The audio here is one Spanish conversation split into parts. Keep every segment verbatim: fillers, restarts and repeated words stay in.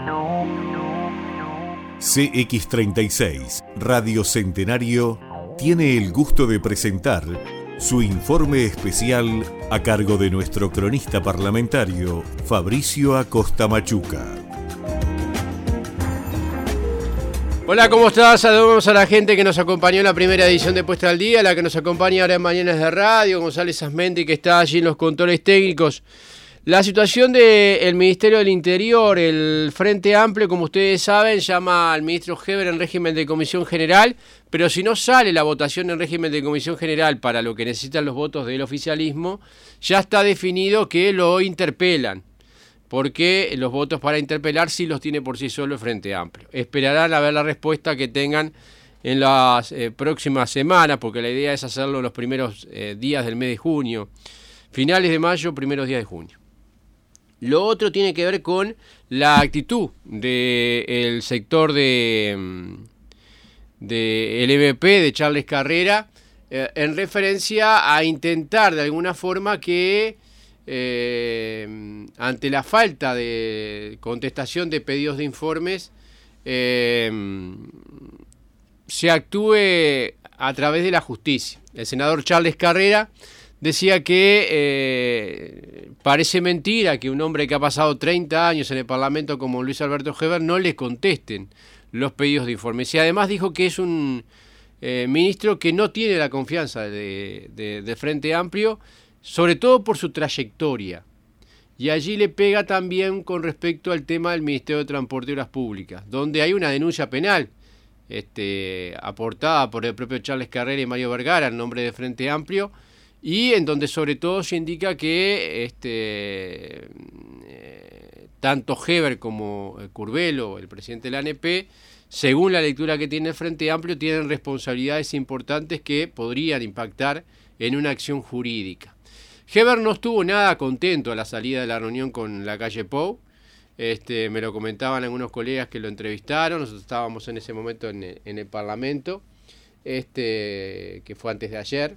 C X treinta y seis, Radio Centenario, tiene el gusto de presentar su informe especial a cargo de nuestro cronista parlamentario, Fabricio Acosta Machuca. Hola, ¿cómo estás? Saludamos a la gente que nos acompañó en la primera edición de Puesta al Día, la que nos acompaña ahora en Mañanas de Radio, González Asmenti, que está allí en los controles técnicos. La situación del Ministerio del Interior, el Frente Amplio, como ustedes saben, llama al ministro Heber en régimen de comisión general, pero si no sale la votación en régimen de comisión general para lo que necesitan los votos del oficialismo, ya está definido que lo interpelan, porque los votos para interpelar sí los tiene por sí solo el Frente Amplio. Esperarán a ver la respuesta que tengan en las eh, próximas semanas, porque la idea es hacerlo en los primeros eh, días del mes de junio, finales de mayo, primeros días de junio. Lo otro tiene que ver con la actitud del sector de, de el M P, de Charles Carrera, eh, en referencia a intentar de alguna forma que eh, ante la falta de contestación de pedidos de informes eh, se actúe a través de la justicia. El senador Charles Carrera decía que eh, parece mentira que un hombre que ha pasado treinta años en el Parlamento como Luis Alberto Heber no le contesten los pedidos de informes. Y además dijo que es un eh, ministro que no tiene la confianza de, de, de Frente Amplio, sobre todo por su trayectoria. Y allí le pega también con respecto al tema del Ministerio de Transporte y Obras Públicas, donde hay una denuncia penal este, aportada por el propio Charles Carrera y Mario Vergara en nombre de Frente Amplio, y en donde sobre todo se indica que este, eh, tanto Heber como Curvelo, el presidente de la A N P, según la lectura que tiene el Frente Amplio, tienen responsabilidades importantes que podrían impactar en una acción jurídica. Heber no estuvo nada contento a la salida de la reunión con la calle Pou. Este, me lo comentaban algunos colegas que lo entrevistaron, nosotros estábamos en ese momento en el, en el Parlamento, este, que fue antes de ayer.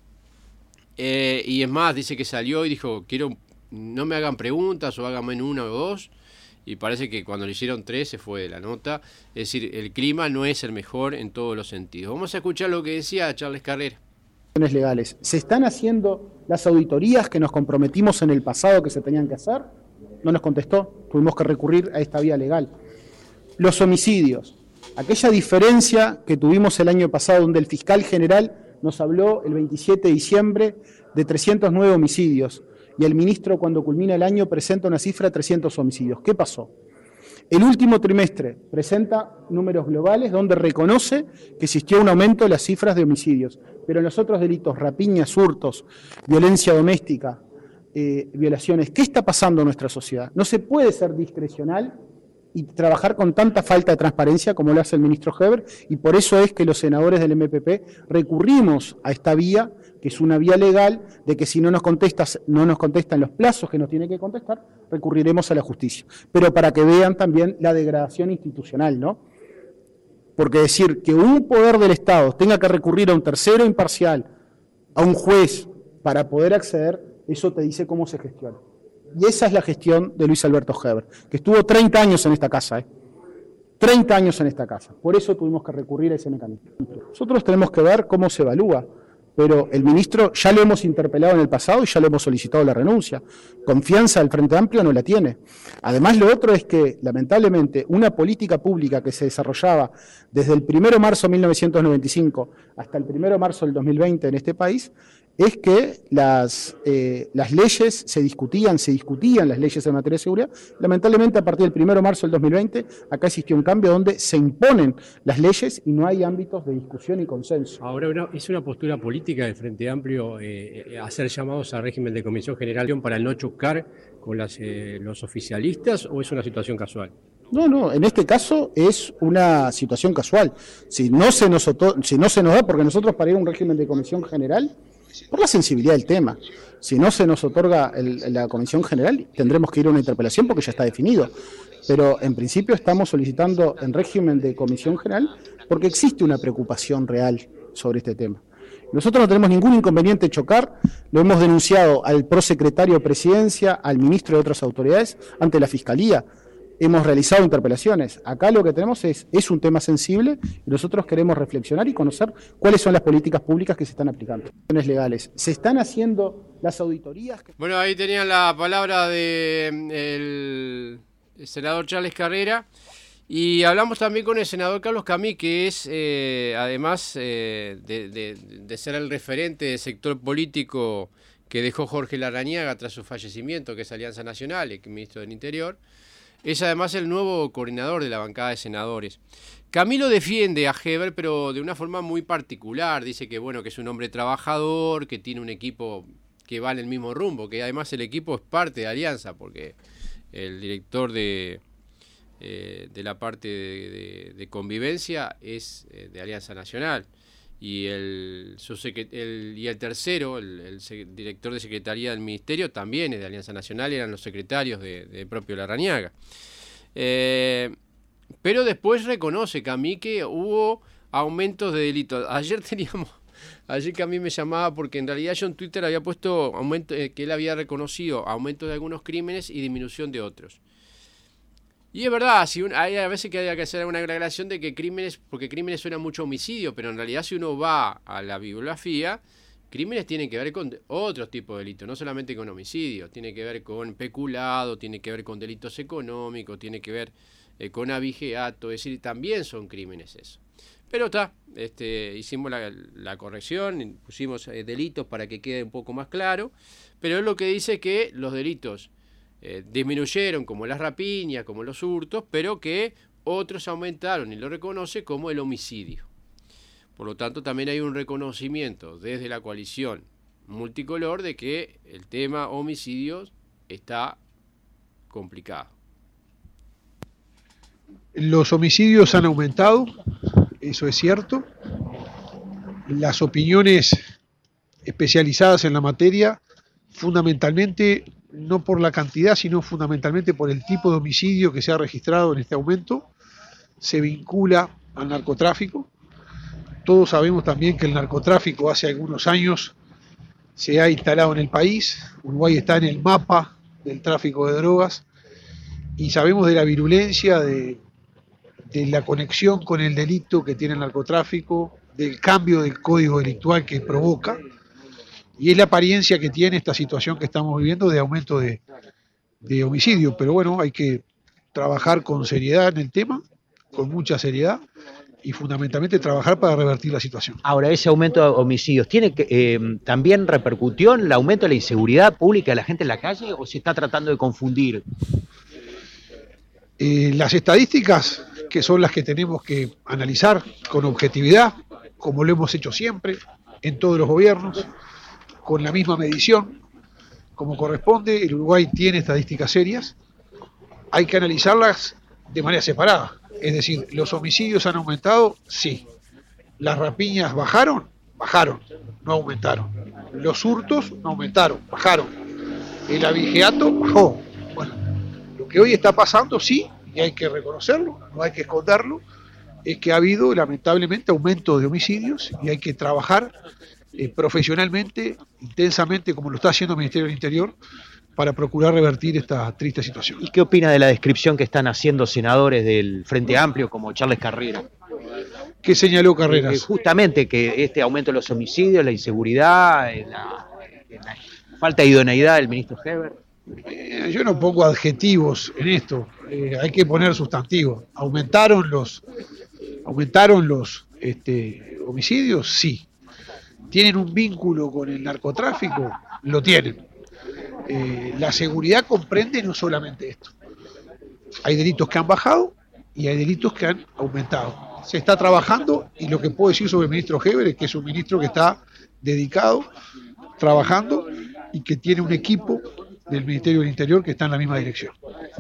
Eh, y es más, dice que salió y dijo, quiero, no me hagan preguntas o háganme una o dos, y parece que cuando le hicieron tres se fue de la nota. Es decir, el clima no es el mejor en todos los sentidos. Vamos a escuchar lo que decía Charles Carrera. Legales. ¿Se están haciendo las auditorías que nos comprometimos en el pasado que se tenían que hacer? No nos contestó, tuvimos que recurrir a esta vía legal. Los homicidios, aquella diferencia que tuvimos el año pasado donde el fiscal general nos habló el veintisiete de diciembre de trescientos nueve homicidios y el ministro cuando culmina el año presenta una cifra de trescientos homicidios. ¿Qué pasó? El último trimestre presenta números globales donde reconoce que existió un aumento de las cifras de homicidios, pero en los otros delitos, rapiñas, hurtos, violencia doméstica, eh, violaciones, ¿qué está pasando en nuestra sociedad? No se puede ser discrecional y trabajar con tanta falta de transparencia como lo hace el ministro Heber, y por eso es que los senadores del M P P recurrimos a esta vía, que es una vía legal, de que si no nos contestas, no nos contestan los plazos que nos tiene que contestar, recurriremos a la justicia. Pero para que vean también la degradación institucional, ¿no? Porque decir que un poder del Estado tenga que recurrir a un tercero imparcial, a un juez, para poder acceder, eso te dice cómo se gestiona. Y esa es la gestión de Luis Alberto Heber, que estuvo treinta años en esta casa, ¿eh? treinta años en esta casa. Por eso tuvimos que recurrir a ese mecanismo. Nosotros tenemos que ver cómo se evalúa, pero el ministro ya lo hemos interpelado en el pasado y ya le hemos solicitado la renuncia. Confianza del Frente Amplio no la tiene. Además, lo otro es que, lamentablemente, una política pública que se desarrollaba desde el primero de marzo de mil novecientos noventa y cinco hasta el primero de marzo del dos mil veinte en este país, es que las, eh, las leyes se discutían, se discutían las leyes en materia de seguridad. Lamentablemente, a partir del primero de marzo del dos mil veinte, acá existió un cambio donde se imponen las leyes y no hay ámbitos de discusión y consenso. Ahora, una, ¿es una postura política del Frente Amplio eh, hacer llamados al régimen de comisión general para no chocar con las, eh, los oficialistas, o es una situación casual? No, no, en este caso es una situación casual. Si no se nos, si no se nos da, porque nosotros para ir a un régimen de comisión general, por la sensibilidad del tema, si no se nos otorga el, la comisión general, tendremos que ir a una interpelación porque ya está definido. Pero en principio estamos solicitando en régimen de comisión general porque existe una preocupación real sobre este tema. Nosotros no tenemos ningún inconveniente en chocar, lo hemos denunciado al prosecretario de Presidencia, al ministro y otras autoridades, ante la Fiscalía. hemos realizado interpelaciones. Acá lo que tenemos es, es un tema sensible y nosotros queremos reflexionar y conocer cuáles son las políticas públicas que se están aplicando. Legales. Se están haciendo las auditorías. Que... Bueno, ahí tenían la palabra del de senador Charles Carrera. Y hablamos también con el senador Carlos Camí, que es, eh, además eh, de, de, de ser el referente del sector político que dejó Jorge Larrañaga tras su fallecimiento, que es Alianza Nacional, el ministro del Interior, es además el nuevo coordinador de la bancada de senadores. Camilo defiende a Heber, pero de una forma muy particular. Dice que bueno, que es un hombre trabajador, que tiene un equipo que va en el mismo rumbo, que además el equipo es parte de Alianza, porque el director de... Eh, de la parte de, de, de convivencia es eh, de Alianza Nacional y el, el, y el tercero, el, el director de Secretaría del Ministerio también es de Alianza Nacional, eran los secretarios de, de propio Larrañaga. Eh, pero después reconoce Camí que hubo aumentos de delitos. Ayer teníamos, ayer Camí me llamaba porque en realidad yo en Twitter había puesto aumento, eh, que él había reconocido aumento de algunos crímenes y disminución de otros. Y es verdad, si un, hay a veces que hay que hacer una aclaración de que crímenes, porque crímenes suena mucho a homicidio, pero en realidad si uno va a la bibliografía, crímenes tienen que ver con otros tipos de delitos, no solamente con homicidios, tiene que ver con peculado, tiene que ver con delitos económicos, tiene que ver eh, con abigeato, es decir, también son crímenes eso. Pero está, este, hicimos la, la corrección, pusimos eh, delitos para que quede un poco más claro, pero es lo que dice que los delitos Eh, disminuyeron como las rapiñas, como los hurtos, pero que otros aumentaron y lo reconoce como el homicidio. Por lo tanto, también hay un reconocimiento desde la coalición multicolor de que el tema homicidios está complicado. Los homicidios han aumentado, eso es cierto. Las opiniones especializadas en la materia, fundamentalmente no por la cantidad, sino fundamentalmente por el tipo de homicidio que se ha registrado en este aumento, se vincula al narcotráfico. Todos sabemos también que el narcotráfico hace algunos años se ha instalado en el país. Uruguay está en el mapa del tráfico de drogas y sabemos de la virulencia, de, de la conexión con el delito que tiene el narcotráfico, del cambio del código delictual que provoca. Y es la apariencia que tiene esta situación que estamos viviendo de aumento de, de homicidio. Pero bueno, hay que trabajar con seriedad en el tema, con mucha seriedad, y fundamentalmente trabajar para revertir la situación. Ahora, ese aumento de homicidios, ¿tiene que, eh, también repercutió en el aumento de la inseguridad pública de la gente en la calle o se está tratando de confundir? Eh, las estadísticas, que son las que tenemos que analizar con objetividad, como lo hemos hecho siempre, en todos los gobiernos, con la misma medición, como corresponde. El Uruguay tiene estadísticas serias, hay que analizarlas de manera separada. Es decir, ¿los homicidios han aumentado? Sí. ¿Las rapiñas bajaron? Bajaron, no aumentaron. ¿Los hurtos? No aumentaron, bajaron. ¿El abigeato? Bajó. Bueno, lo que hoy está pasando, sí, y hay que reconocerlo, no hay que esconderlo, es que ha habido lamentablemente aumento de homicidios y hay que trabajar Eh, profesionalmente, intensamente, como lo está haciendo el Ministerio del Interior, para procurar revertir esta triste situación. ¿Y qué opina de la descripción que están haciendo senadores del Frente Amplio como Charles Carrera? ¿Qué señaló Carreras? Eh, justamente que este aumento de los homicidios, la inseguridad, la, la falta de idoneidad del ministro Heber. Eh, yo no pongo adjetivos en esto, eh, hay que poner sustantivos. ¿Aumentaron los, aumentaron los este, homicidios? Sí. ¿Tienen un vínculo con el narcotráfico? Lo tienen. Eh, la seguridad comprende no solamente esto. Hay delitos que han bajado y hay delitos que han aumentado. Se está trabajando y lo que puedo decir sobre el ministro Heber es que es un ministro que está dedicado, trabajando y que tiene un equipo del Ministerio del Interior que está en la misma dirección.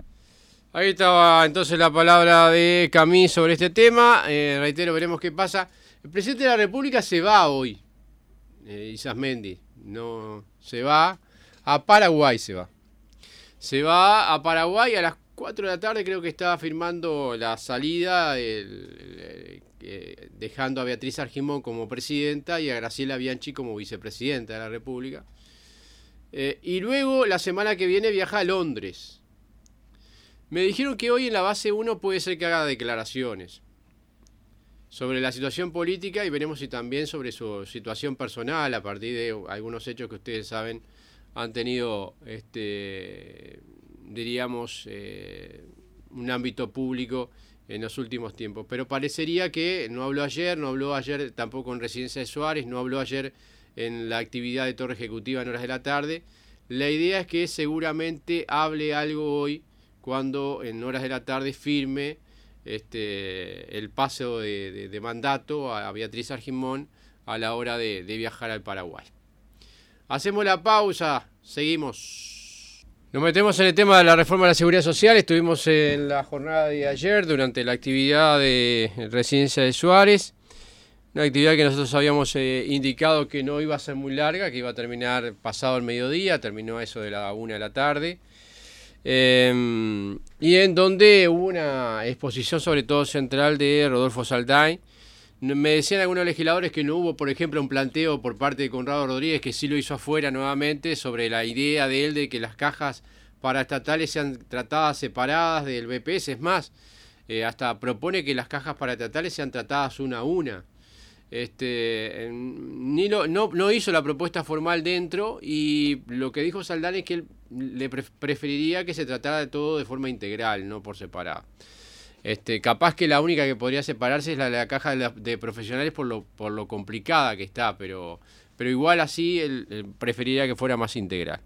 Ahí estaba entonces la palabra de Camí sobre este tema. Eh, reitero, veremos qué pasa. El presidente de la República se va hoy. Eh, Isasmendi, no se va a Paraguay, se va. Se va a Paraguay a las cuatro de la tarde, creo que estaba firmando la salida, el, el, el, dejando a Beatriz Argimón como presidenta y a Graciela Bianchi como vicepresidenta de la República. Eh, y luego la semana que viene viaja a Londres. Me dijeron que hoy en la base uno puede ser que haga declaraciones sobre la situación política y veremos si también sobre su situación personal a partir de algunos hechos que ustedes saben han tenido, este, diríamos, eh, un ámbito público en los últimos tiempos. Pero parecería que no habló ayer, no habló ayer tampoco en Residencia de Suárez, no habló ayer en la actividad de Torre Ejecutiva en horas de la tarde. La idea es que seguramente hable algo hoy cuando en horas de la tarde firme este, el paso de, de, de mandato a Beatriz Argimón a la hora de, de viajar al Paraguay. Hacemos la pausa, seguimos. Nos metemos en el tema de la reforma de la Seguridad Social. Estuvimos en la jornada de ayer durante la actividad de Residencia de Suárez. Una actividad que nosotros habíamos eh, indicado que no iba a ser muy larga, que iba a terminar pasado el mediodía, terminó a eso de la una de la tarde. Eh, y en donde hubo una exposición sobre todo central de Rodolfo Saldain. Me decían algunos legisladores que no hubo, por ejemplo, un planteo por parte de Conrado Rodríguez, que sí lo hizo afuera nuevamente, sobre la idea de él de que las cajas paraestatales sean tratadas separadas del B P S. Es más, eh, hasta propone que las cajas paraestatales sean tratadas una a una. Este, ni lo, no, no hizo la propuesta formal dentro, y lo que dijo Saldain es que él le pre preferiría que se tratara de todo de forma integral, no por separado. Este, capaz que la única que podría separarse es la de la caja de, la, de profesionales por lo, por lo complicada que está, pero, pero igual así él, él preferiría que fuera más integral.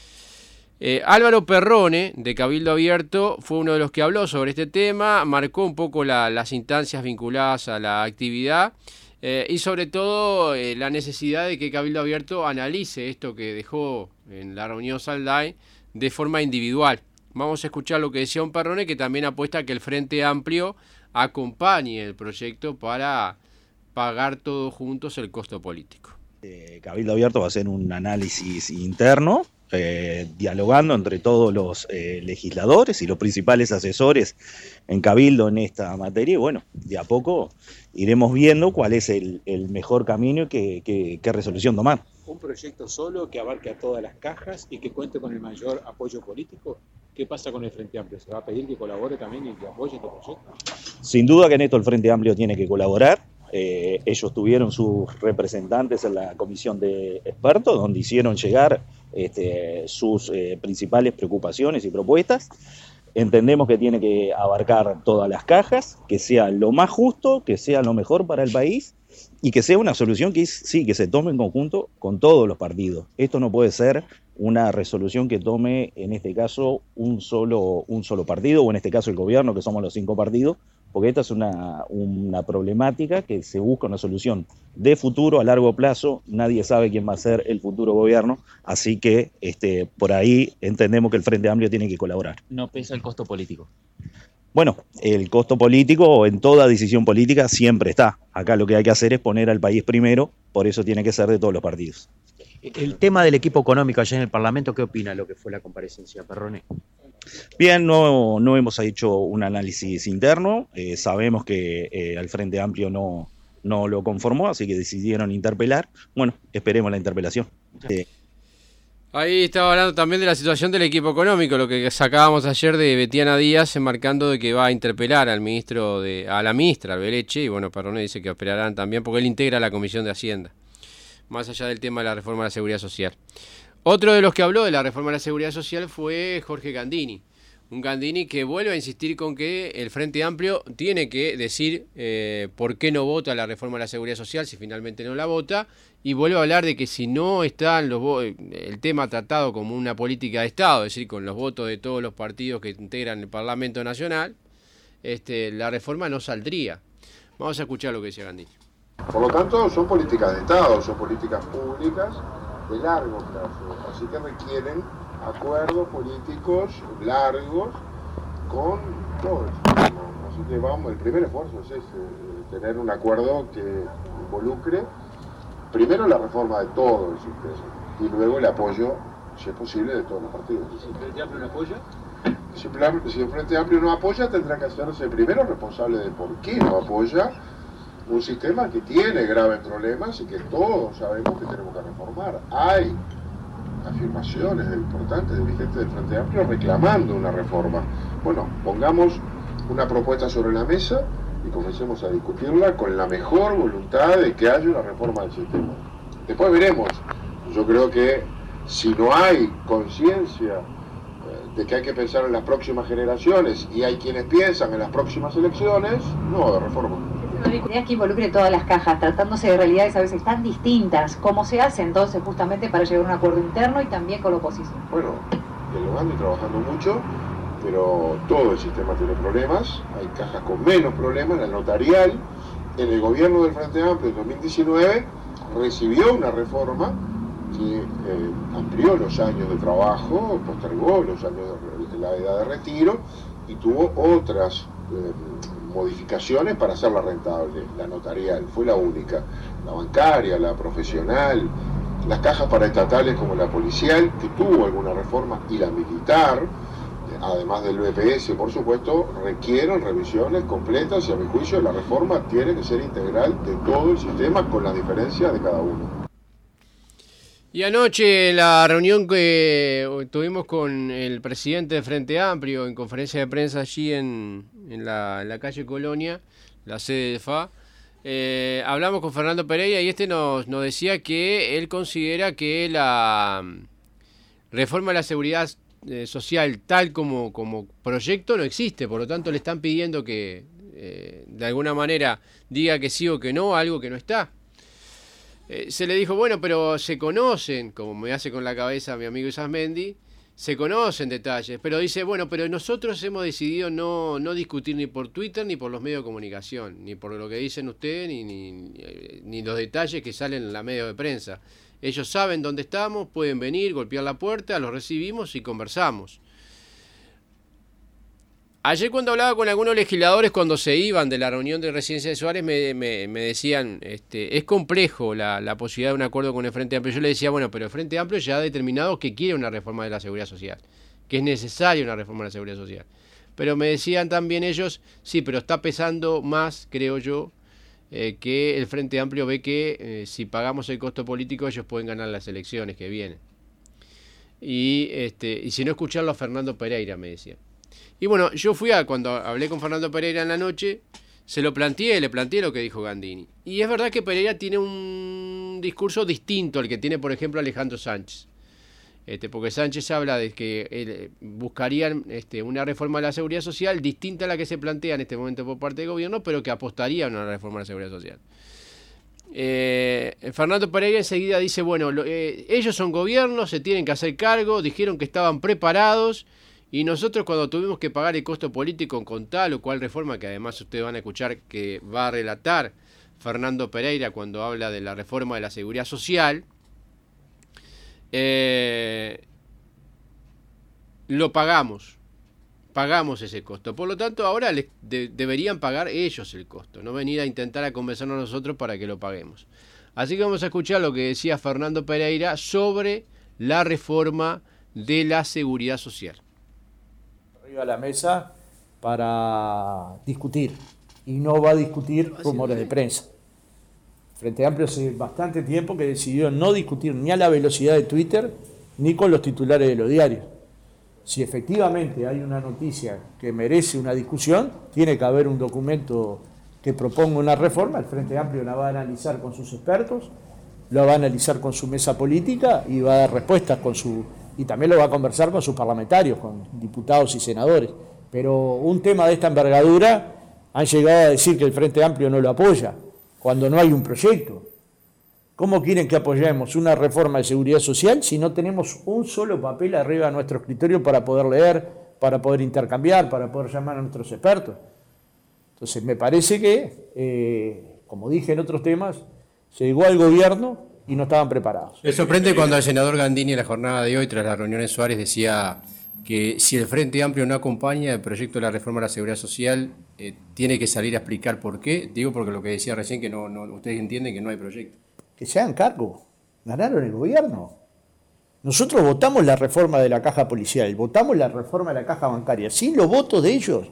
Eh, Álvaro Perrone, de Cabildo Abierto, fue uno de los que habló sobre este tema, marcó un poco la, las instancias vinculadas a la actividad. Eh, y sobre todo eh, la necesidad de que Cabildo Abierto analice esto que dejó en la reunión Saldain de forma individual. Vamos a escuchar lo que decía un Perrone, que también apuesta a que el Frente Amplio acompañe el proyecto para pagar todos juntos el costo político. Eh, Cabildo Abierto va a hacer un análisis interno, eh, dialogando entre todos los eh, legisladores y los principales asesores en Cabildo en esta materia, y bueno, de a poco iremos viendo cuál es el, el mejor camino y qué, qué, qué resolución tomar. ¿Un proyecto solo que abarque a todas las cajas y que cuente con el mayor apoyo político? ¿Qué pasa con el Frente Amplio? ¿Se va a pedir que colabore también y que apoye este proyecto? Sin duda que en esto el Frente Amplio tiene que colaborar. Eh, ellos tuvieron sus representantes en la comisión de expertos, donde hicieron llegar este, sus eh, principales preocupaciones y propuestas. Entendemos que tiene que abarcar todas las cajas, que sea lo más justo, que sea lo mejor para el país y que sea una solución que sí, que se tome en conjunto con todos los partidos. Esto no puede ser una resolución que tome, en este caso, un solo, un solo partido, o en este caso el gobierno, que somos los cinco partidos, porque esta es una, una problemática que se busca una solución de futuro a largo plazo. Nadie sabe quién va a ser el futuro gobierno, así que este, por ahí entendemos que el Frente Amplio tiene que colaborar. ¿No pesa el costo político? Bueno, el costo político en toda decisión política siempre está. Acá lo que hay que hacer es poner al país primero, por eso tiene que ser de todos los partidos. El tema del equipo económico allá en el Parlamento, ¿qué opina lo que fue la comparecencia, Perrone? Bien, no, no hemos hecho un análisis interno, eh, sabemos que eh, al Frente Amplio no, no lo conformó, así que decidieron interpelar. Bueno, esperemos la interpelación. Eh, Ahí estaba hablando también de la situación del equipo económico, lo que sacábamos ayer de Betiana Díaz, enmarcando de que va a interpelar al ministro de, a la ministra Albeleche, y bueno, Perrone dice que esperarán también porque él integra la Comisión de Hacienda, más allá del tema de la reforma de la Seguridad Social. Otro de los que habló de la reforma de la Seguridad Social fue Jorge Gandini. Un Gandini que vuelve a insistir con que el Frente Amplio tiene que decir eh, por qué no vota la reforma de la Seguridad Social si finalmente no la vota, y vuelve a hablar de que si no están los el tema tratado como una política de Estado, es decir, con los votos de todos los partidos que integran el Parlamento Nacional, este, la reforma no saldría. Vamos a escuchar lo que decía Gandini. Por lo tanto, son políticas de Estado, son políticas públicas de largo plazo, así que requieren acuerdos políticos largos con todos. Así que vamos, el primer esfuerzo es ese, tener un acuerdo que involucre primero la reforma de todo el sistema y luego el apoyo, si es posible, de todos los partidos. ¿Si el Frente Amplio no apoya? Si el Frente Amplio no apoya, tendrá que hacerse primero responsable de por qué no apoya un sistema que tiene graves problemas y que todos sabemos que tenemos que reformar. Hay afirmaciones importantes de dirigentes del Frente Amplio reclamando una reforma, Bueno, pongamos una propuesta sobre la mesa y comencemos a discutirla con la mejor voluntad de que haya una reforma del sistema. Después veremos. Yo creo que si no hay conciencia eh, de que hay que pensar en las próximas generaciones y hay quienes piensan en las próximas elecciones, no va a haber reforma. Ideas que involucre todas las cajas, tratándose de realidades a veces tan distintas. ¿Cómo se hace entonces justamente para llegar a un acuerdo interno y también con la oposición? Bueno, dialogando y trabajando mucho, pero todo el sistema tiene problemas. Hay cajas con menos problemas. La notarial, en el gobierno del Frente Amplio en dos mil diecinueve, recibió una reforma que eh, amplió los años de trabajo, postergó los años de la edad de retiro y tuvo otras eh, modificaciones para hacerla rentable. La notarial fue la única, la bancaria, la profesional, las cajas paraestatales como la policial, que tuvo alguna reforma, y la militar, además del B P S, por supuesto, requieren revisiones completas y a mi juicio la reforma tiene que ser integral de todo el sistema con la diferencia de cada uno. Y anoche la reunión que tuvimos con el presidente de Frente Amplio en conferencia de prensa allí en, en, la, en la calle Colonia, la sede de F A, eh, hablamos con Fernando Pereira y este nos, nos decía que él considera que la reforma de la seguridad eh, social tal como, como proyecto no existe, por lo tanto le están pidiendo que eh, de alguna manera diga que sí o que no, algo que no está. Eh, se le dijo, bueno, pero se conocen, como me hace con la cabeza mi amigo Isasmendi, se conocen detalles, pero dice, bueno, pero nosotros hemos decidido no, no discutir ni por Twitter ni por los medios de comunicación, ni por lo que dicen ustedes, ni, ni, ni los detalles que salen en la medio de prensa. Ellos saben dónde estamos, pueden venir, golpear la puerta, los recibimos y conversamos. Ayer cuando hablaba con algunos legisladores cuando se iban de la reunión de Residencia de Suárez me, me, me decían, este, es complejo la, la posibilidad de un acuerdo con el Frente Amplio. Yo le decía, bueno, pero el Frente Amplio ya ha determinado que quiere una reforma de la seguridad social, que es necesaria una reforma de la seguridad social. Pero me decían también ellos, sí, pero está pesando más, creo yo, eh, que el Frente Amplio ve que eh, si pagamos el costo político ellos pueden ganar las elecciones que vienen. Y, este, y si no, escucharlo a Fernando Pereira, me decían. Y bueno, yo fui a, cuando hablé con Fernando Pereira en la noche, se lo planteé, le planteé lo que dijo Gandini. Y es verdad que Pereira tiene un discurso distinto al que tiene, por ejemplo, Alejandro Sánchez. Este, porque Sánchez habla de que eh, buscarían este, una reforma de la seguridad social distinta a la que se plantea en este momento por parte del gobierno, pero que apostaría a una reforma de la seguridad social. Eh, Fernando Pereira enseguida dice, bueno, lo, eh, ellos son gobierno, se tienen que hacer cargo, dijeron que estaban preparados. Y nosotros cuando tuvimos que pagar el costo político con tal o cual reforma, que además ustedes van a escuchar que va a relatar Fernando Pereira cuando habla de la reforma de la seguridad social, eh, lo pagamos, pagamos ese costo. Por lo tanto, ahora les de, deberían pagar ellos el costo, no venir a intentar a convencernos a nosotros para que lo paguemos. Así que vamos a escuchar lo que decía Fernando Pereira sobre la reforma de la seguridad social. A la mesa para discutir y no va a discutir rumores de prensa. Frente Amplio hace bastante tiempo que decidió no discutir ni a la velocidad de Twitter ni con los titulares de los diarios. Si efectivamente hay una noticia que merece una discusión, tiene que haber un documento que proponga una reforma. El Frente Amplio la va a analizar con sus expertos, la va a analizar con su mesa política y va a dar respuestas con su... y también lo va a conversar con sus parlamentarios, con diputados y senadores. Pero un tema de esta envergadura han llegado a decir que el Frente Amplio no lo apoya, cuando no hay un proyecto. ¿Cómo quieren que apoyemos una reforma de seguridad social si no tenemos un solo papel arriba de nuestro escritorio para poder leer, para poder intercambiar, para poder llamar a nuestros expertos? Entonces me parece que, eh, como dije en otros temas, se llegó al gobierno y no estaban preparados. Me sorprende cuando el senador Gandini en la jornada de hoy, tras la reunión en Suárez, decía que si el Frente Amplio no acompaña el proyecto de la reforma de la seguridad social, eh, tiene que salir a explicar por qué. Digo porque lo que decía recién, que no, no ustedes entienden que no hay proyecto. Que se hagan cargo. Ganaron el gobierno. Nosotros votamos la reforma de la caja policial, votamos la reforma de la caja bancaria, sin los votos de ellos.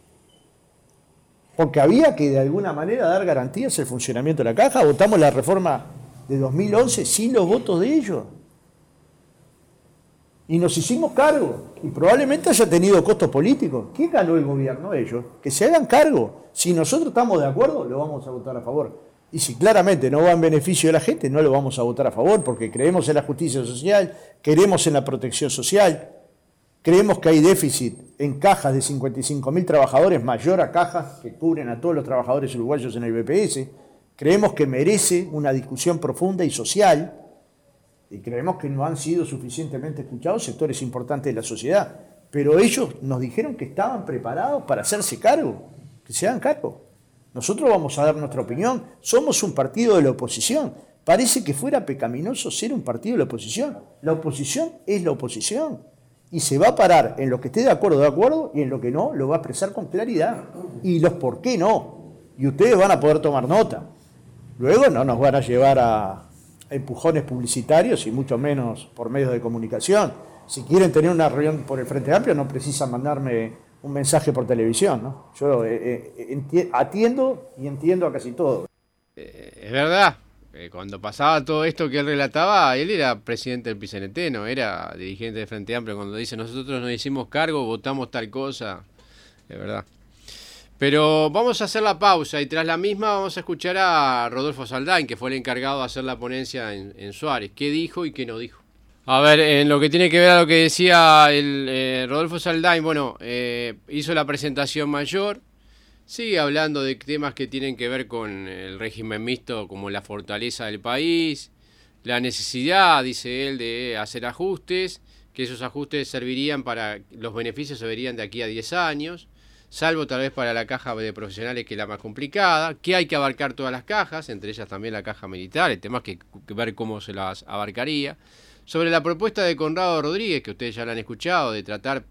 Porque había que de alguna manera dar garantías al funcionamiento de la caja. Votamos la reforma de dos mil once sin los votos de ellos. Y nos hicimos cargo. Y probablemente haya tenido costos políticos. ¿Quién ganó el gobierno? Ellos. Que se hagan cargo. Si nosotros estamos de acuerdo, lo vamos a votar a favor. Y si claramente no va en beneficio de la gente, no lo vamos a votar a favor, porque creemos en la justicia social, queremos en la protección social, creemos que hay déficit en cajas de cincuenta y cinco mil trabajadores, mayor a cajas que cubren a todos los trabajadores uruguayos en el B P S. Creemos que merece una discusión profunda y social, y creemos que no han sido suficientemente escuchados sectores importantes de la sociedad. Pero ellos nos dijeron que estaban preparados para hacerse cargo, que se hagan cargo. Nosotros vamos a dar nuestra opinión. Somos un partido de la oposición. Parece que fuera pecaminoso ser un partido de la oposición. La oposición es la oposición. Y se va a parar en lo que esté de acuerdo, de acuerdo, y en lo que no, lo va a expresar con claridad. Y los por qué no. Y ustedes van a poder tomar nota. Luego no nos van a llevar a empujones publicitarios y mucho menos por medios de comunicación. Si quieren tener una reunión por el Frente Amplio, no precisan mandarme un mensaje por televisión, ¿no? Yo eh, eh, atiendo y entiendo a casi todo. Eh, es verdad, eh, cuando pasaba todo esto que él relataba, él era presidente del P C N T, no era dirigente del Frente Amplio. Cuando dice nosotros nos hicimos cargo, votamos tal cosa, es verdad. Pero vamos a hacer la pausa y tras la misma vamos a escuchar a Rodolfo Saldain, que fue el encargado de hacer la ponencia en, en Suárez. ¿Qué dijo y qué no dijo? A ver, en lo que tiene que ver a lo que decía el eh, Rodolfo Saldain, bueno, eh, hizo la presentación mayor, sigue hablando de temas que tienen que ver con el régimen mixto, como la fortaleza del país, la necesidad, dice él, de hacer ajustes, que esos ajustes servirían para, los beneficios se verían de aquí a diez años, salvo tal vez para la caja de profesionales, que es la más complicada, que hay que abarcar todas las cajas, entre ellas también la caja militar, el tema es que, que ver cómo se las abarcaría. Sobre la propuesta de Conrado Rodríguez, que ustedes ya la han escuchado, de tratar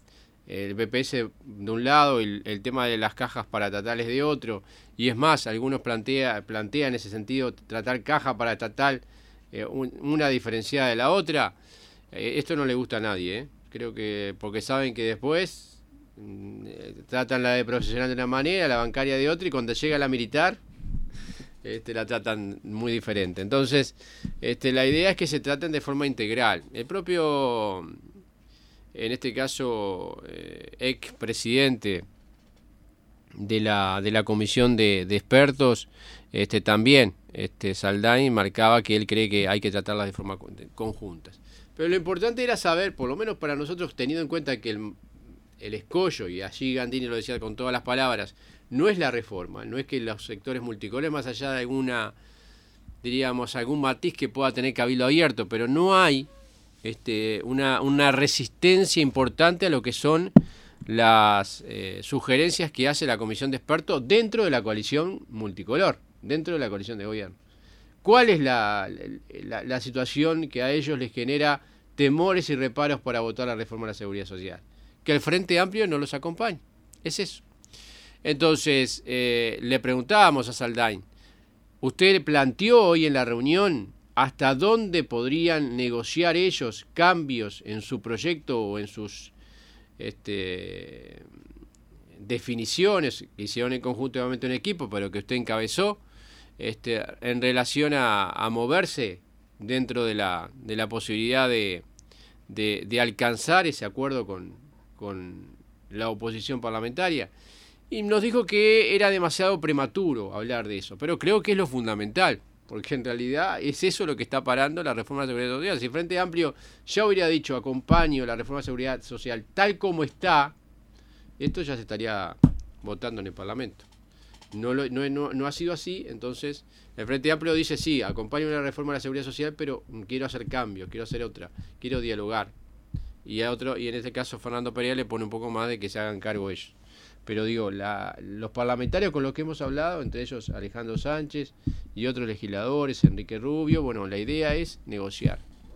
el B P S de un lado y el, el tema de las cajas paraestatales de otro, y es más, algunos plantea, plantean en ese sentido tratar caja paraestatal eh, un, una diferenciada de la otra. Eh, esto no le gusta a nadie, ¿eh? Creo que porque saben que después eh, tratan la de profesional de una manera, la bancaria de otra, y cuando llega la militar Este, la tratan muy diferente. Entonces, este, la idea es que se traten de forma integral. El propio, en este caso, eh, ex presidente de la, de la comisión de, de expertos, este, también, este, Saldain marcaba que él cree que hay que tratarlas de forma conjuntas. Pero lo importante era saber, por lo menos para nosotros, teniendo en cuenta que el, el escollo, y allí Gandini lo decía con todas las palabras, no es la reforma, no es que los sectores multicolores, más allá de alguna, diríamos, algún matiz que pueda tener cabildo abierto, pero no hay este, una, una resistencia importante a lo que son las eh, sugerencias que hace la comisión de expertos dentro de la coalición multicolor, dentro de la coalición de gobierno. ¿Cuál es la, la, la situación que a ellos les genera temores y reparos para votar la reforma de la seguridad social? Que el Frente Amplio no los acompañe. Es eso. Entonces, eh, le preguntábamos a Saldain, ¿usted planteó hoy en la reunión hasta dónde podrían negociar ellos cambios en su proyecto o en sus este, definiciones que hicieron en conjunto obviamente un equipo, pero que usted encabezó, este, en relación a, a moverse dentro de la, de la posibilidad de, de, de alcanzar ese acuerdo con, con la oposición parlamentaria? Y nos dijo que era demasiado prematuro hablar de eso, pero creo que es lo fundamental, porque en realidad es eso lo que está parando la reforma de la seguridad social. Si el Frente Amplio ya hubiera dicho acompaño la reforma de seguridad social tal como está, esto ya se estaría votando en el Parlamento. No, lo, no, no, no ha sido así, entonces el Frente Amplio dice sí, acompaño la reforma de la seguridad social, pero quiero hacer cambios, quiero hacer otra, quiero dialogar. Y a otro, y en este caso Fernando Pereira le pone un poco más de que se hagan cargo ellos. Pero digo, la, los parlamentarios con los que hemos hablado, entre ellos Alejandro Sánchez y otros legisladores, Enrique Rubio, bueno, la idea es negociar.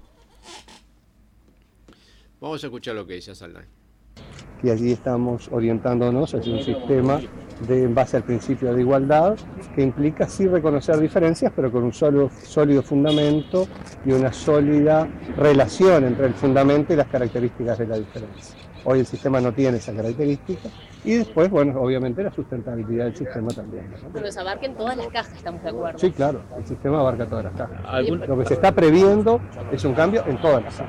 Vamos a escuchar lo que decía Saldain. Y allí estamos orientándonos hacia un sistema de, en base al principio de igualdad, que implica sí reconocer diferencias, pero con un sólido, sólido fundamento y una sólida relación entre el fundamento y las características de la diferencia. Hoy el sistema no tiene esa característica. Y después, bueno, obviamente la sustentabilidad del sistema también, ¿no? Pero se abarquen todas las cajas, estamos de acuerdo. Sí, claro, el sistema abarca todas las cajas. Lo que se está previendo es un cambio en todas las cajas.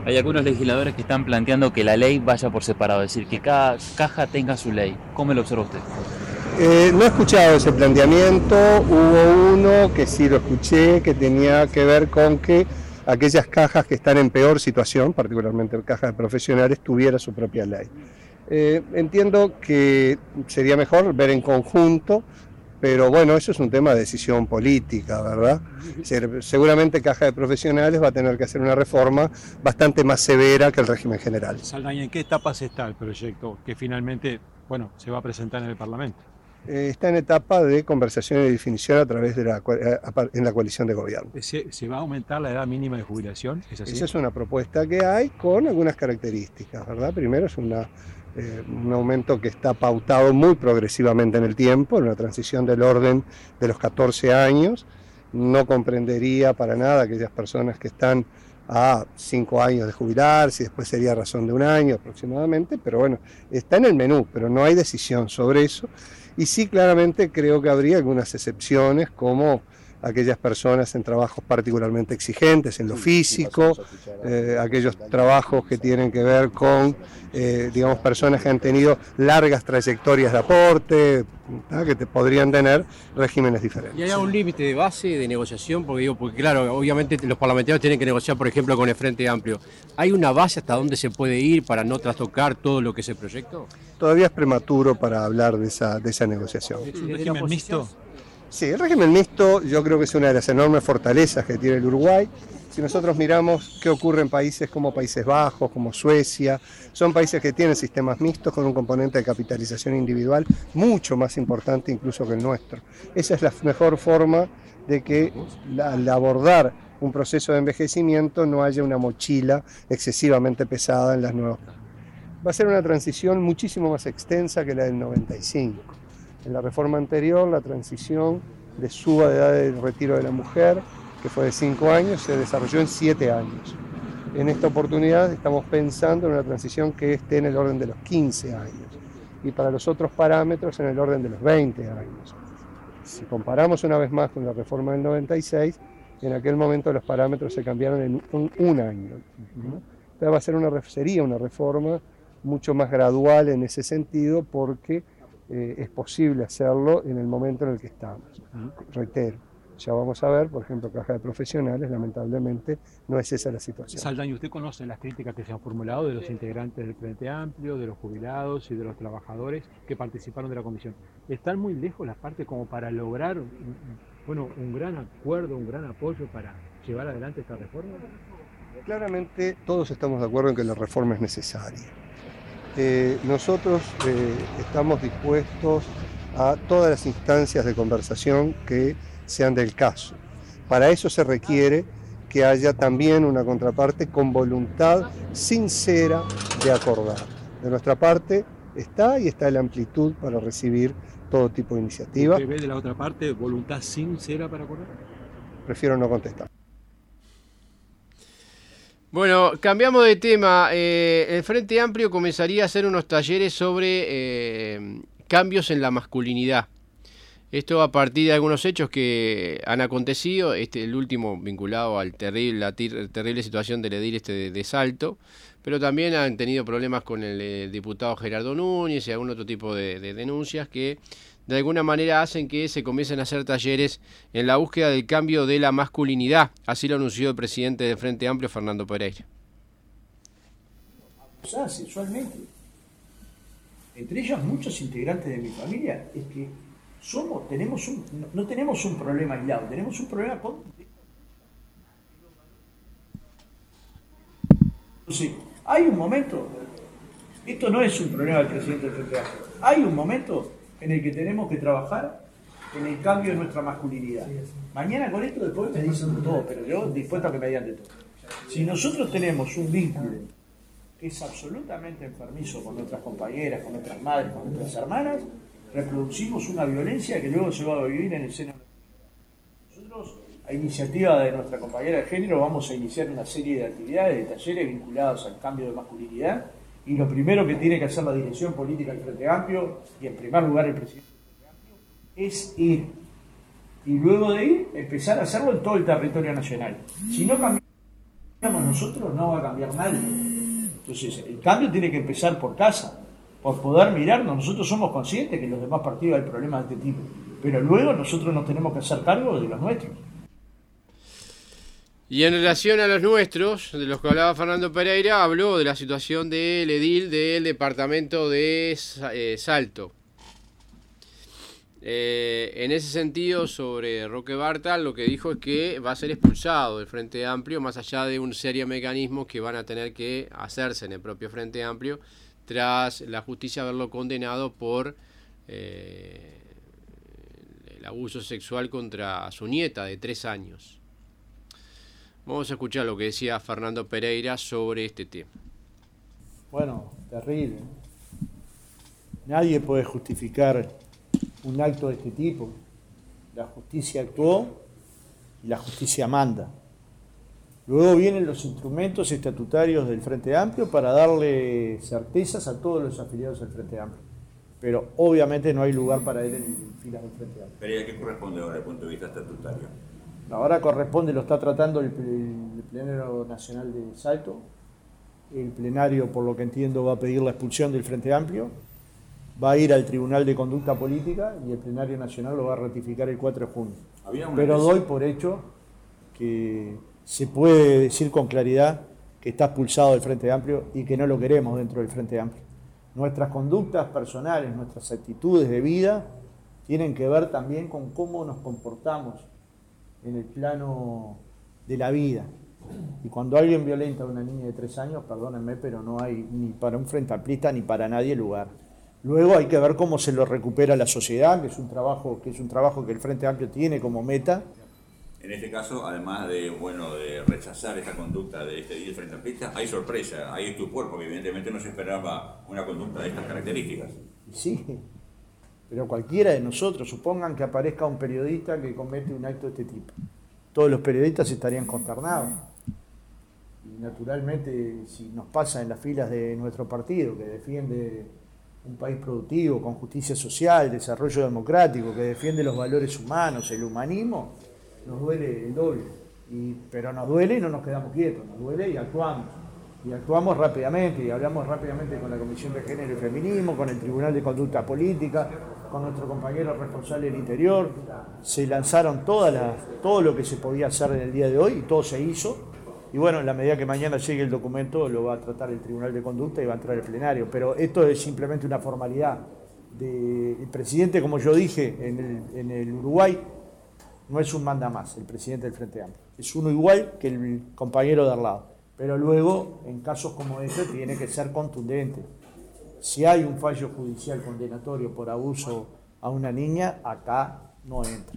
Hay algunos legisladores que están planteando que la ley vaya por separado, es decir, que cada caja tenga su ley. ¿Cómo lo observa usted? Eh, no he escuchado ese planteamiento, hubo uno que sí lo escuché, que tenía que ver con que aquellas cajas que están en peor situación, particularmente cajas de profesionales, tuvieran su propia ley. Eh, entiendo que sería mejor ver en conjunto, pero bueno, eso es un tema de decisión política, ¿verdad? Seguramente Caja de Profesionales va a tener que hacer una reforma bastante más severa que el régimen general. Saldaña, ¿en qué etapas está el proyecto que finalmente, bueno, se va a presentar en el Parlamento? Eh, está en etapa de conversación y definición a través de la, en la coalición de gobierno. ¿Se, ¿Se va a aumentar la edad mínima de jubilación? ¿Es así? Esa es una propuesta que hay con algunas características, ¿verdad? Primero es una... Eh, un aumento que está pautado muy progresivamente en el tiempo, en una transición del orden de los catorce años. No comprendería para nada aquellas personas que están a cinco años de jubilarse, y después sería razón de un año aproximadamente, pero bueno, está en el menú, pero no hay decisión sobre eso. Y sí, claramente creo que habría algunas excepciones, como aquellas personas en trabajos particularmente exigentes, en lo físico, eh, aquellos trabajos que tienen que ver con, eh, digamos, personas que han tenido largas trayectorias de aporte, ¿eh? que te podrían tener regímenes diferentes. ¿Y hay un límite de base de negociación? Porque digo, porque claro, obviamente los parlamentarios tienen que negociar, por ejemplo, con el Frente Amplio. ¿Hay una base hasta dónde se puede ir para no trastocar todo lo que se proyectó? Todavía es prematuro para hablar de esa, de esa negociación. ¿Es un régimen mixto? Sí, el régimen mixto yo creo que es una de las enormes fortalezas que tiene el Uruguay. Si nosotros miramos qué ocurre en países como Países Bajos, como Suecia, son países que tienen sistemas mixtos con un componente de capitalización individual mucho más importante incluso que el nuestro. Esa es la mejor forma de que al abordar un proceso de envejecimiento no haya una mochila excesivamente pesada en las nuevas. Va a ser una transición muchísimo más extensa que la del noventa y cinco. En la reforma anterior, la transición de suba de edad del retiro de la mujer, que fue de cinco años, se desarrolló en siete años. En esta oportunidad estamos pensando en una transición que esté en el orden de los quince años y para los otros parámetros en el orden de los veinte años. Si comparamos una vez más con la reforma del noventa y seis, en aquel momento los parámetros se cambiaron en un, un año. ¿no? Entonces va a ser una, sería una reforma mucho más gradual en ese sentido, porque Eh, es posible hacerlo en el momento en el que estamos. Reitero, ya vamos a ver, por ejemplo, Caja de Profesionales, lamentablemente no es esa la situación. Saldaña, ¿usted conoce las críticas que se han formulado de los integrantes del Frente Amplio, de los jubilados y de los trabajadores que participaron de la comisión? ¿Están muy lejos las partes como para lograr bueno, un gran acuerdo, un gran apoyo para llevar adelante esta reforma? Claramente todos estamos de acuerdo en que la reforma es necesaria. Eh, nosotros eh, estamos dispuestos a todas las instancias de conversación que sean del caso. Para eso se requiere que haya también una contraparte con voluntad sincera de acordar. De nuestra parte está y está la amplitud para recibir todo tipo de iniciativa. ¿Usted ve de la otra parte voluntad sincera para acordar? Prefiero no contestar. Bueno, cambiamos de tema. Eh, el Frente Amplio comenzaría a hacer unos talleres sobre eh, cambios en la masculinidad. Esto a partir de algunos hechos que han acontecido, este, el último vinculado al terrible, la tir, terrible situación del edil este de, de Salto, pero también han tenido problemas con el eh, diputado Gerardo Núñez y algún otro tipo de, de denuncias que de alguna manera hacen que se comiencen a hacer talleres en la búsqueda del cambio de la masculinidad. Así lo anunció el presidente del Frente Amplio, Fernando Pereira. Abusada sexualmente. Entre ellos muchos integrantes de mi familia, es que somos, tenemos un, no, no tenemos un problema aislado, tenemos un problema con... Entonces, hay un momento, esto no es un problema del presidente del Frente Amplio, hay un momento en el que tenemos que trabajar en el cambio de nuestra masculinidad. Mañana con esto después me dicen todo, pero yo dispuesto a que me digan de todo. Si nosotros tenemos un vínculo que es absolutamente enfermizo con nuestras compañeras, con nuestras madres, con nuestras hermanas, reproducimos una violencia que luego se va a vivir en el seno. Nosotros, a iniciativa de nuestra compañera de género, vamos a iniciar una serie de actividades, de talleres vinculados al cambio de masculinidad. Y lo primero que tiene que hacer la dirección política del Frente Amplio, y en primer lugar el presidente del Frente Amplio, es ir. Y luego de ir, empezar a hacerlo en todo el territorio nacional. Si no cambiamos nosotros no va a cambiar nadie. Entonces, el cambio tiene que empezar por casa, por poder mirarnos. Nosotros somos conscientes que en los demás partidos hay problemas de este tipo, pero luego nosotros nos tenemos que hacer cargo de los nuestros. Y en relación a los nuestros, de los que hablaba Fernando Pereira, habló de la situación del edil del departamento de eh, Salto. Eh, en ese sentido, sobre Roque Bartra, lo que dijo es que va a ser expulsado del Frente Amplio, más allá de un serio mecanismo que van a tener que hacerse en el propio Frente Amplio, tras la justicia haberlo condenado por eh, el abuso sexual contra su nieta de tres años. Vamos a escuchar lo que decía Fernando Pereira sobre este tema. Bueno, terrible. Nadie puede justificar un acto de este tipo. La justicia actuó y la justicia manda. Luego vienen los instrumentos estatutarios del Frente Amplio para darle certezas a todos los afiliados del Frente Amplio. Pero obviamente no hay lugar para él en filas del Frente Amplio. Pero ¿y a qué corresponde ahora desde el punto de vista estatutario? Ahora corresponde, lo está tratando el, el Plenario Nacional de Salto. El plenario, por lo que entiendo, va a pedir la expulsión del Frente Amplio. Va a ir al Tribunal de Conducta Política y el Plenario Nacional lo va a ratificar el cuatro de junio. Pero doy por hecho que se puede decir con claridad que está expulsado del Frente Amplio y que no lo queremos dentro del Frente Amplio. Nuestras conductas personales, nuestras actitudes de vida tienen que ver también con cómo nos comportamos en el plano de la vida. Y cuando alguien violenta a una niña de tres años, perdónenme, pero no hay ni para un frente amplista ni para nadie lugar. Luego hay que ver cómo se lo recupera la sociedad, que es un trabajo que es un trabajo que el Frente Amplio tiene como meta. En este caso, además de bueno de rechazar esta conducta de este edil frente amplista, hay sorpresa, hay estupor, porque evidentemente no se esperaba una conducta de estas características. Sí, pero cualquiera de nosotros, supongan que aparezca un periodista que comete un acto de este tipo. Todos los periodistas estarían consternados. Y naturalmente, si nos pasa en las filas de nuestro partido, que defiende un país productivo, con justicia social, desarrollo democrático, que defiende los valores humanos, el humanismo, nos duele el doble. Y, pero nos duele y no nos quedamos quietos, nos duele y actuamos. Y actuamos rápidamente, y hablamos rápidamente con la Comisión de Género y Feminismo, con el Tribunal de Conducta Política, con nuestro compañero responsable del Interior. Se lanzaron todas las, todo lo que se podía hacer en el día de hoy y todo se hizo. Y bueno, en la medida que mañana llegue el documento lo va a tratar el Tribunal de Conducta y va a entrar al plenario. Pero esto es simplemente una formalidad. De, el presidente, como yo dije, en el, en el Uruguay, no es un manda más, el presidente del Frente Amplio. Es uno igual que el compañero de al lado. Pero luego, en casos como este, tiene que ser contundente. Si hay un fallo judicial condenatorio por abuso a una niña, acá no entra.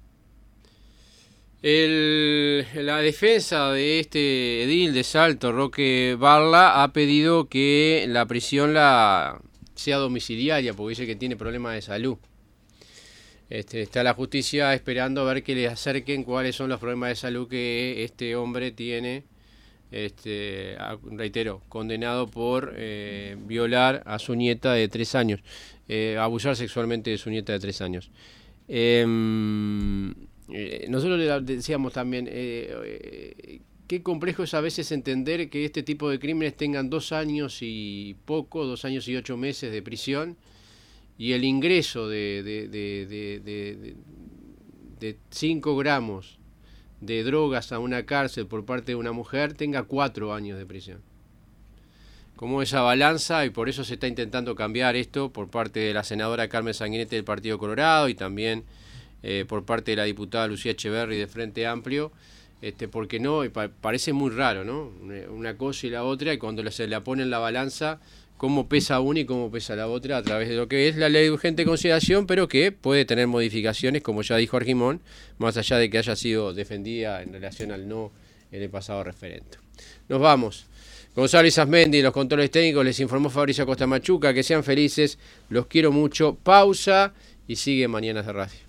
El, la defensa de este edil de Salto, Roque Bartra, ha pedido que la prisión la sea domiciliaria, porque dice que tiene problemas de salud. Este, está la justicia esperando a ver que le acerquen cuáles son los problemas de salud que este hombre tiene. Este, reitero, condenado por eh, violar a su nieta de tres años, eh, abusar sexualmente de su nieta de tres años. Eh, eh, nosotros le decíamos también, eh, eh, qué complejo es a veces entender que este tipo de crímenes tengan dos años y poco, dos años y ocho meses de prisión, y el ingreso de, de, de, de, de, de, de cinco gramos de drogas a una cárcel por parte de una mujer tenga cuatro años de prisión. Como esa balanza, y por eso se está intentando cambiar esto por parte de la senadora Carmen Sanguinetti del Partido Colorado y también eh, por parte de la diputada Lucía Echeverri de Frente Amplio, este, porque no, y pa parece muy raro, ¿no? Una cosa y la otra, y cuando se la pone en la balanza, cómo pesa una y cómo pesa la otra a través de lo que es la ley de urgente consideración, pero que puede tener modificaciones, como ya dijo Argimón, más allá de que haya sido defendida en relación al no en el pasado referendo. Nos vamos. Gonzalo Isasmendi, los controles técnicos, les informó Fabricio Acosta Machuca. Que sean felices, los quiero mucho. Pausa y sigue Mañanas de Radio.